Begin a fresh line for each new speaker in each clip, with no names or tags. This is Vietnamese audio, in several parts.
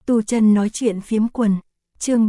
Tu Chân nói chuyện phiếm quần, chương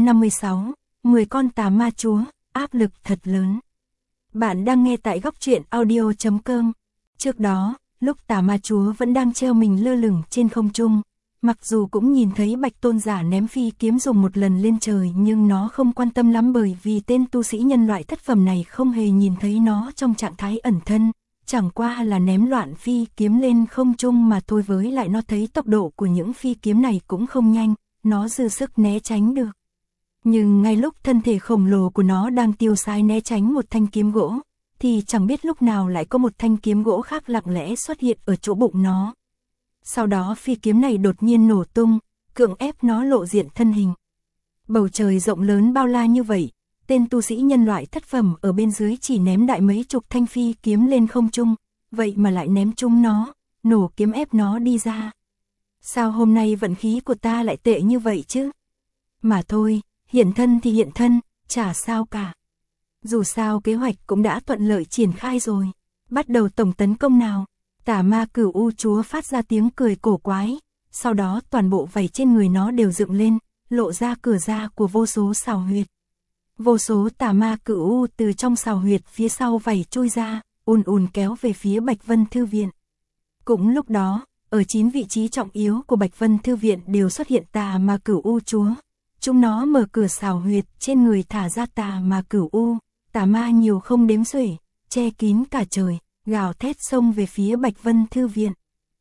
756, 10 con tà ma chúa, áp lực thật lớn. Bạn đang nghe tại góc truyện audio.com. Trước đó, lúc tà ma chúa vẫn đang treo mình lơ lửng trên không trung, mặc dù cũng nhìn thấy Bạch Tôn giả ném phi kiếm dùng một lần lên trời, nhưng nó không quan tâm lắm, bởi vì tên tu sĩ nhân loại thất phẩm này không hề nhìn thấy nó trong trạng thái ẩn thân, chẳng qua là ném loạn phi kiếm lên không trung mà thôi. Với lại nó thấy tốc độ của những phi kiếm này cũng không nhanh, nó dư sức né tránh được. Nhưng ngay lúc thân thể khổng lồ của nó đang tiêu sái né tránh một thanh kiếm gỗ, thì chẳng biết lúc nào lại có một thanh kiếm gỗ khác lặng lẽ xuất hiện ở chỗ bụng nó. Sau đó phi kiếm này đột nhiên nổ tung, cưỡng ép nó lộ diện thân hình. Bầu trời rộng lớn bao la như vậy, tên tu sĩ nhân loại thất phẩm ở bên dưới chỉ ném đại mấy chục thanh phi kiếm lên không trung, vậy mà lại ném trúng nó, nổ kiếm ép nó đi ra. Sao hôm nay vận khí của ta lại tệ như vậy chứ? Mà thôi, hiện thân thì hiện thân, chả sao cả. Dù sao kế hoạch cũng đã thuận lợi triển khai rồi. Bắt đầu tổng tấn công nào. Tà ma Cửu U chúa phát ra tiếng cười cổ quái, sau đó toàn bộ vảy trên người nó đều dựng lên, lộ ra cửa ra của vô số sào huyệt. Vô số tà ma Cửu U từ trong sào huyệt phía sau vảy chui ra, ùn ùn kéo về phía Bạch Vân Thư Viện. Cũng lúc đó, ở 9 vị trí trọng yếu của Bạch Vân Thư Viện đều xuất hiện tà ma Cửu U chúa. Chúng nó mở cửa sào huyệt trên người thả ra tà ma Cửu U, tà ma nhiều không đếm xuể, che kín cả trời, gào thét xông về phía Bạch Vân Thư Viện.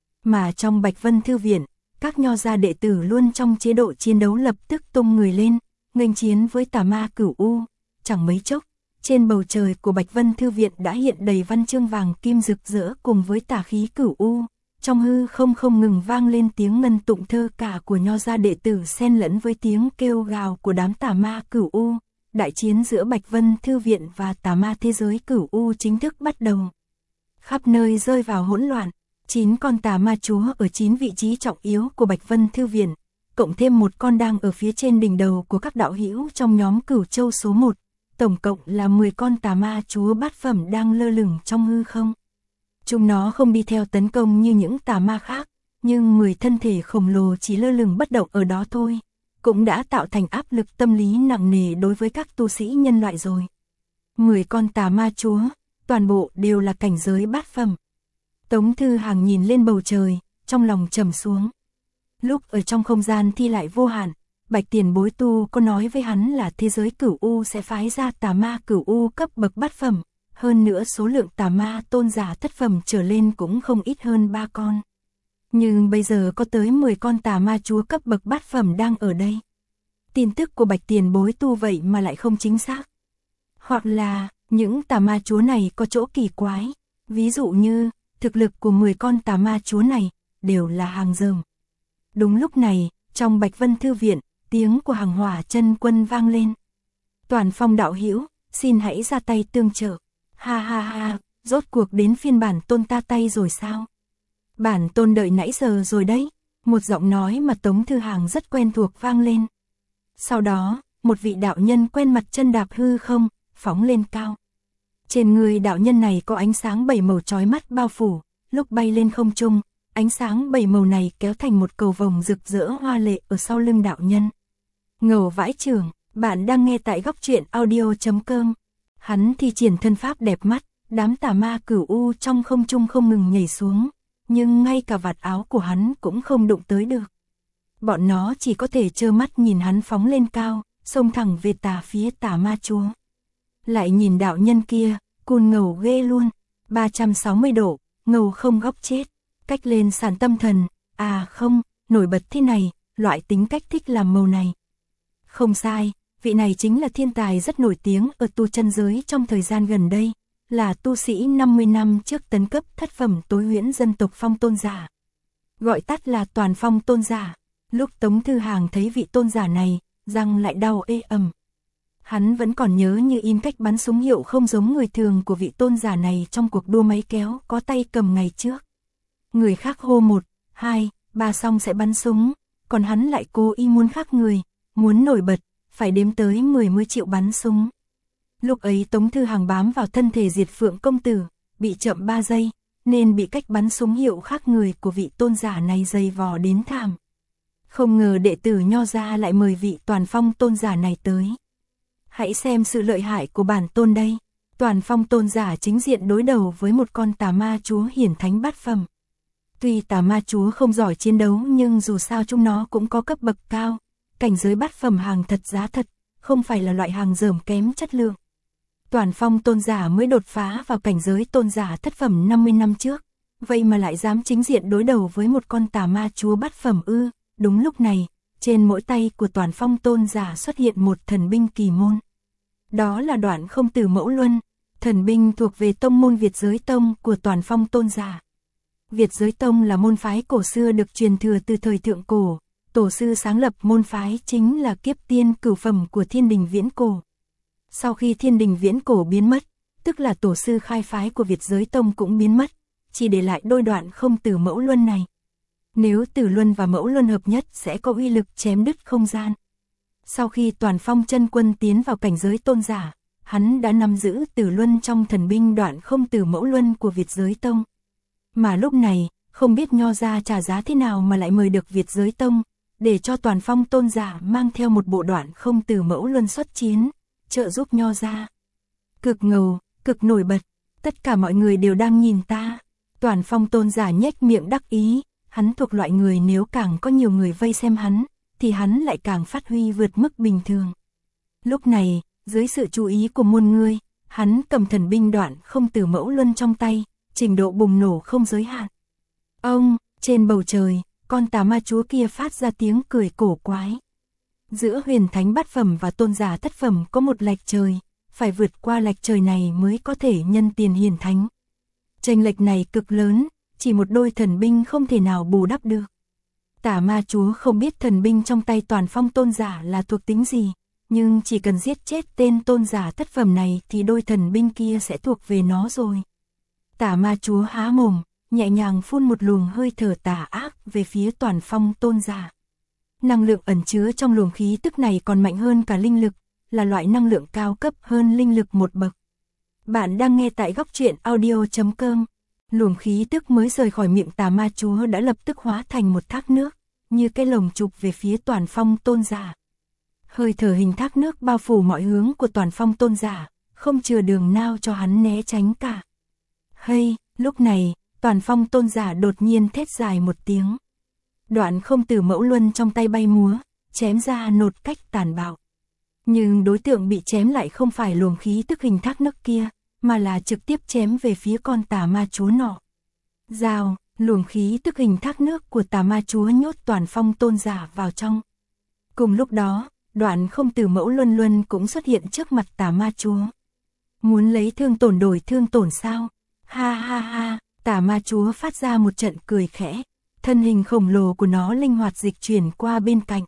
Mà trong Bạch Vân Thư Viện, các nho gia đệ tử luôn trong chế độ chiến đấu lập tức tung người lên, nghênh chiến với tà ma Cửu U. Chẳng mấy chốc, trên bầu trời của Bạch Vân Thư Viện đã hiện đầy văn chương vàng kim rực rỡ cùng với tà khí Cửu U. Trong hư không ngừng vang lên tiếng ngân tụng thơ cả của nho gia đệ tử xen lẫn với tiếng kêu gào của đám tà ma Cửu U. Đại chiến giữa Bạch Vân Thư Viện và tà ma thế giới Cửu U chính thức bắt đầu. Khắp nơi rơi vào hỗn loạn, 9 con tà ma chúa ở 9 vị trí trọng yếu của Bạch Vân Thư Viện, cộng thêm một con đang ở phía trên đỉnh đầu của các đạo hữu trong nhóm Cửu Châu số 1, tổng cộng là 10 con tà ma chúa bát phẩm đang lơ lửng trong hư không. Chúng nó không đi theo tấn công như những tà ma khác, nhưng 10 thân thể khổng lồ chỉ lơ lửng bất động ở đó thôi, cũng đã tạo thành áp lực tâm lý nặng nề đối với các tu sĩ nhân loại rồi. 10 con tà ma chúa, toàn bộ đều là cảnh giới bát phẩm. Tống Thư Hàng nhìn lên bầu trời, trong lòng trầm xuống. Lúc ở trong không gian thi lại vô hạn, Bạch Tiền Bối tu có nói với hắn là thế giới Cửu U sẽ phái ra tà ma Cửu U cấp bậc bát phẩm, hơn nữa số lượng tà ma tôn giả thất phẩm trở lên cũng không ít hơn 3 con. Nhưng bây giờ có tới 10 con tà ma chúa cấp bậc bát phẩm đang ở đây. Tin tức của Bạch Tiền Bối tu vậy mà lại không chính xác. Hoặc là, những tà ma chúa này có chỗ kỳ quái, ví dụ như, thực lực của 10 con tà ma chúa này, đều là hàng dởm. Đúng lúc này, trong Bạch Vân Thư Viện, tiếng của Hàng Hỏa Chân Quân vang lên. Toàn Phong đạo hữu, xin hãy ra tay tương trợ. Ha ha ha, rốt cuộc đến phiên bản tôn ta tay rồi sao? Bản tôn đợi nãy giờ rồi đấy, một giọng nói mà Tống Thư Hàng rất quen thuộc vang lên. Sau đó, một vị đạo nhân quen mặt chân đạp hư không, phóng lên cao. Trên người đạo nhân này có ánh sáng 7 màu chói mắt bao phủ, lúc bay lên không trung, ánh sáng 7 màu này kéo thành một cầu vồng rực rỡ hoa lệ ở sau lưng đạo nhân. Ngầu vãi chưởng, bạn đang nghe tại góc truyện audio.com. Hắn thi triển thân pháp đẹp mắt, đám tà ma Cửu U trong không trung không ngừng nhảy xuống, nhưng ngay cả vạt áo của hắn cũng không đụng tới được. Bọn nó chỉ có thể trơ mắt nhìn hắn phóng lên cao, xông thẳng về phía tà ma chúa. Lại nhìn đạo nhân kia, cùn ngầu ghê luôn, 360 độ, ngầu không góc chết, cách lên sàn tâm thần, à không, nổi bật thế này, loại tính cách thích làm màu này. Không sai, vị này chính là thiên tài rất nổi tiếng ở tu chân giới trong thời gian gần đây, là tu sĩ 50 năm trước tấn cấp thất phẩm tối huyễn dân tộc Phong tôn giả. Gọi tắt là Toàn Phong tôn giả. Lúc Tống Thư Hàng thấy vị tôn giả này, răng lại đau ê ẩm. Hắn vẫn còn nhớ như in cách bắn súng hiệu không giống người thường của vị tôn giả này trong cuộc đua máy kéo có tay cầm ngày trước. Người khác hô 1, 2, 3 xong sẽ bắn súng, còn hắn lại cố ý muốn khác người, muốn nổi bật, phải đếm tới 10 mới chịu bắn súng. Lúc ấy Tống Thư Hàng bám vào thân thể Diệt Phượng công tử, bị chậm 3 giây, nên bị cách bắn súng hiệu khác người của vị tôn giả này dày vò đến thảm. Không ngờ đệ tử Nho gia lại mời vị Toàn Phong tôn giả này tới. Hãy xem sự lợi hại của bản tôn đây. Toàn Phong tôn giả chính diện đối đầu với một con tà ma chúa hiển thánh bát phẩm. Tuy tà ma chúa không giỏi chiến đấu nhưng dù sao chúng nó cũng có cấp bậc cao, cảnh giới bát phẩm hàng thật giá thật, không phải là loại hàng dởm kém chất lượng. Toàn Phong tôn giả mới đột phá vào cảnh giới tôn giả thất phẩm 50 năm trước, vậy mà lại dám chính diện đối đầu với một con tà ma chúa bát phẩm ư? Đúng lúc này, trên mỗi tay của Toàn Phong tôn giả xuất hiện một thần binh kỳ môn. Đó là Đoạn Không Tử Mẫu Luân, thần binh thuộc về tông môn Việt Giới Tông của Toàn Phong tôn giả. Việt Giới Tông là môn phái cổ xưa được truyền thừa từ thời thượng cổ, tổ sư sáng lập môn phái chính là Kiếp Tiên cửu phẩm của Thiên Đình Viễn Cổ. Sau khi Thiên Đình Viễn Cổ biến mất, tức là tổ sư khai phái của Việt Giới Tông cũng biến mất, chỉ để lại đôi Đoạn Không Tử Mẫu Luân này. Nếu Tử Luân và Mẫu Luân hợp nhất sẽ có uy lực chém đứt không gian. Sau khi Toàn Phong chân quân tiến vào cảnh giới tôn giả, hắn đã nắm giữ Tử Luân trong thần binh Đoạn Không Tử Mẫu Luân của Việt Giới Tông. Mà lúc này, không biết Nho gia trả giá thế nào mà lại mời được Việt Giới Tông, để cho Toàn Phong tôn giả mang theo một bộ Đoạn Không Tử Mẫu Luân xuất chiến, trợ giúp Nho gia. Cực ngầu, cực nổi bật, tất cả mọi người đều đang nhìn ta. Toàn Phong tôn giả nhếch miệng đắc ý, hắn thuộc loại người nếu càng có nhiều người vây xem hắn, thì hắn lại càng phát huy vượt mức bình thường. Lúc này, dưới sự chú ý của muôn người, hắn cầm thần binh Đoạn Không Tử Mẫu Luân trong tay, trình độ bùng nổ không giới hạn. Ông, trên bầu trời, con tà ma chúa kia phát ra tiếng cười cổ quái. Giữa huyền thánh bát phẩm và tôn giả thất phẩm có một lệch trời, phải vượt qua lệch trời này mới có thể nhân tiền hiển thánh. Chênh lệch này cực lớn, chỉ một đôi thần binh không thể nào bù đắp được. Tà ma chúa không biết thần binh trong tay Toàn Phong tôn giả là thuộc tính gì, nhưng chỉ cần giết chết tên tôn giả thất phẩm này thì đôi thần binh kia sẽ thuộc về nó rồi. Tà ma chúa há mồm, nhẹ nhàng phun một luồng hơi thở tà ác về phía Toàn Phong tôn giả. Năng lượng ẩn chứa trong luồng khí tức này còn mạnh hơn cả linh lực, là loại năng lượng cao cấp hơn linh lực một bậc. Bạn đang nghe tại Góc Truyện Audio.com. Luồng khí tức mới rời khỏi miệng tà ma chúa đã lập tức hóa thành một thác nước, như cái lồng chụp về phía Toàn Phong tôn giả. Hơi thở hình thác nước bao phủ mọi hướng của Toàn Phong tôn giả, không chừa đường nào cho hắn né tránh cả. Hay, lúc này, Toàn Phong tôn giả đột nhiên thét dài một tiếng. Đoạn Không Tử Mẫu Luân trong tay bay múa, chém ra nột cách tàn bạo. Nhưng đối tượng bị chém lại không phải luồng khí tức hình thác nước kia, mà là trực tiếp chém về phía con tà ma chúa nọ. Rào, luồng khí tức hình thác nước của tà ma chúa nhốt Toàn Phong tôn giả vào trong. Cùng lúc đó, Đoạn Không Tử Mẫu Luân Luân cũng xuất hiện trước mặt tà ma chúa. Muốn lấy thương tổn đổi thương tổn sao? Ha ha ha, tà ma chúa phát ra một trận cười khẽ. Thân hình khổng lồ của nó linh hoạt dịch chuyển qua bên cạnh.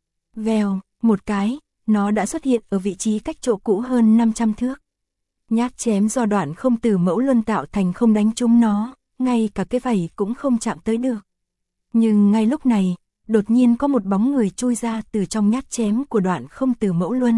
Vèo, một cái, nó đã xuất hiện ở vị trí cách chỗ cũ hơn 500 thước. Nhát chém do Đoạn Không Tử Mẫu Luân tạo thành không đánh trúng nó, ngay cả cái vảy cũng không chạm tới được. Nhưng ngay lúc này, đột nhiên có một bóng người chui ra từ trong nhát chém của Đoạn Không Tử Mẫu Luân.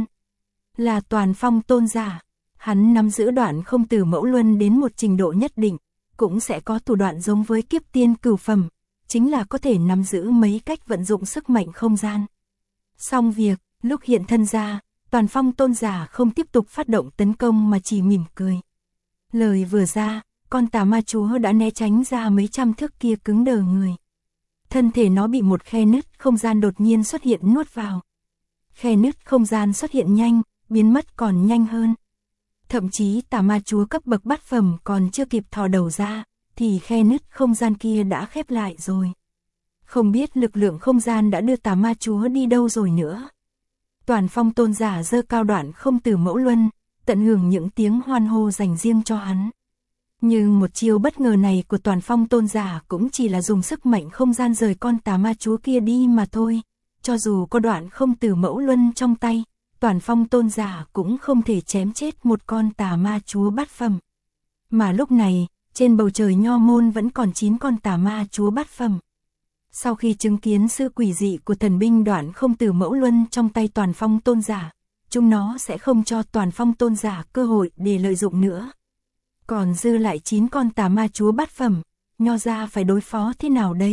Là Toàn Phong tôn giả. Hắn nắm giữ Đoạn Không Tử Mẫu Luân đến một trình độ nhất định, cũng sẽ có thủ đoạn giống với Kiếp Tiên cửu phẩm, chính là có thể nắm giữ mấy cách vận dụng sức mạnh không gian. Xong việc, lúc hiện thân ra, Toàn Phong tôn giả không tiếp tục phát động tấn công mà chỉ mỉm cười. Lời vừa ra, con tà ma chúa đã né tránh ra mấy trăm thước kia cứng đờ người. Thân thể nó bị một khe nứt không gian đột nhiên xuất hiện nuốt vào. Khe nứt không gian xuất hiện nhanh, biến mất còn nhanh hơn. Thậm chí tà ma chúa cấp bậc bát phẩm còn chưa kịp thò đầu ra, thì khe nứt không gian kia đã khép lại rồi. Không biết lực lượng không gian đã đưa tà ma chúa đi đâu rồi nữa. Toàn Phong tôn giả giơ cao Đoạn Không Tử Mẫu Luân, tận hưởng những tiếng hoan hô dành riêng cho hắn. Nhưng một chiêu bất ngờ này của Toàn Phong tôn giả cũng chỉ là dùng sức mạnh không gian rời con tà ma chúa kia đi mà thôi. Cho dù có Đoạn Không Tử Mẫu Luân trong tay, Toàn Phong tôn giả cũng không thể chém chết một con tà ma chúa bát phẩm. Mà lúc này, trên bầu trời Nho môn vẫn còn 9 con tà ma chúa bát phẩm. Sau khi chứng kiến sự quỷ dị của thần binh Đoạn Không Tử Mẫu Luân trong tay Toàn Phong tôn giả, chúng nó sẽ không cho Toàn Phong tôn giả cơ hội để lợi dụng nữa. Còn dư lại 9 con tà ma chúa bát phẩm, Nho gia phải đối phó thế nào đây?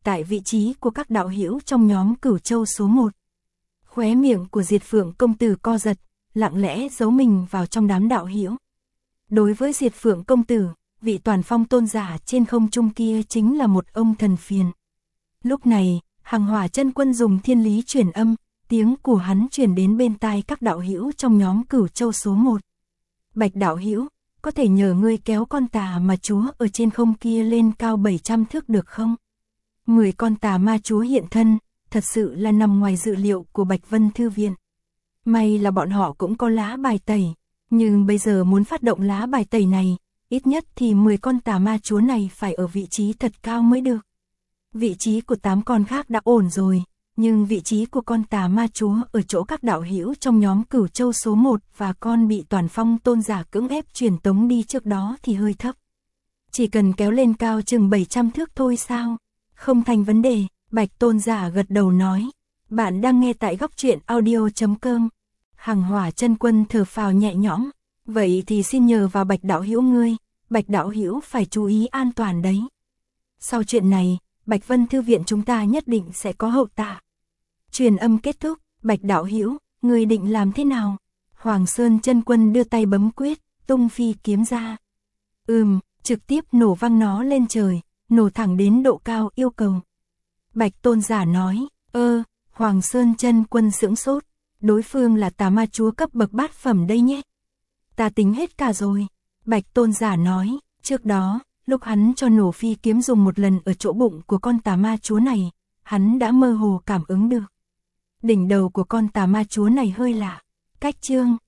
tại vị trí của các đạo hữu trong nhóm Cửu Châu số 1. Khóe miệng của Diệt Phượng công tử co giật, lặng lẽ giấu mình vào trong đám đạo hữu. Đối với Diệt Phượng công tử, vị toàn phong tôn giả trên không trung kia chính là một ông thần phiền. Lúc này, Hàng Hỏa Chân Quân dùng thiên lý truyền âm, tiếng của hắn truyền đến bên tai các đạo hữu trong nhóm Cửu Châu số 1. Bạch đạo hữu, có thể nhờ ngươi kéo con tà ma chúa ở trên không kia lên cao 700 thước được không? 10 con tà ma chúa hiện thân, thật sự là nằm ngoài dự liệu của Bạch Vân Thư Viện. May là bọn họ cũng có lá bài tẩy, nhưng bây giờ muốn phát động lá bài tẩy này, ít nhất thì 10 con tà ma chúa này phải ở vị trí thật cao mới được. Vị trí của 8 con khác đã ổn rồi, nhưng vị trí của con tà ma chúa ở chỗ các đạo hữu trong nhóm Cửu Châu số 1 và con bị toàn phong tôn giả cưỡng ép truyền tống đi trước đó thì hơi thấp. Chỉ cần kéo lên cao chừng 700 thước thôi sao? Không thành vấn đề, Bạch tôn giả gật đầu nói. Bạn đang nghe tại góc truyện audio.com. Hàng Hỏa Chân Quân thở phào nhẹ nhõm. Vậy thì xin nhờ vào Bạch đạo hữu ngươi, Bạch đạo hữu phải chú ý an toàn đấy. Sau chuyện này, Bạch Vân Thư Viện chúng ta nhất định sẽ có hậu tạ. Truyền âm kết thúc, Bạch đạo hữu, ngươi định làm thế nào? Hoàng Sơn Chân Quân đưa tay bấm quyết, tung phi kiếm ra. Trực tiếp nổ văng nó lên trời, nổ thẳng đến độ cao yêu cầu. Bạch tôn giả nói, Hoàng Sơn Chân Quân sững sốt, đối phương là tà ma chúa cấp bậc bát phẩm đây nhé. Ta tính hết cả rồi. Bạch tôn giả nói, trước đó, lúc hắn cho nổ phi kiếm dùng một lần ở chỗ bụng của con tà ma chúa này, hắn đã mơ hồ cảm ứng được. Đỉnh đầu của con tà ma chúa này hơi lạ. Cách chương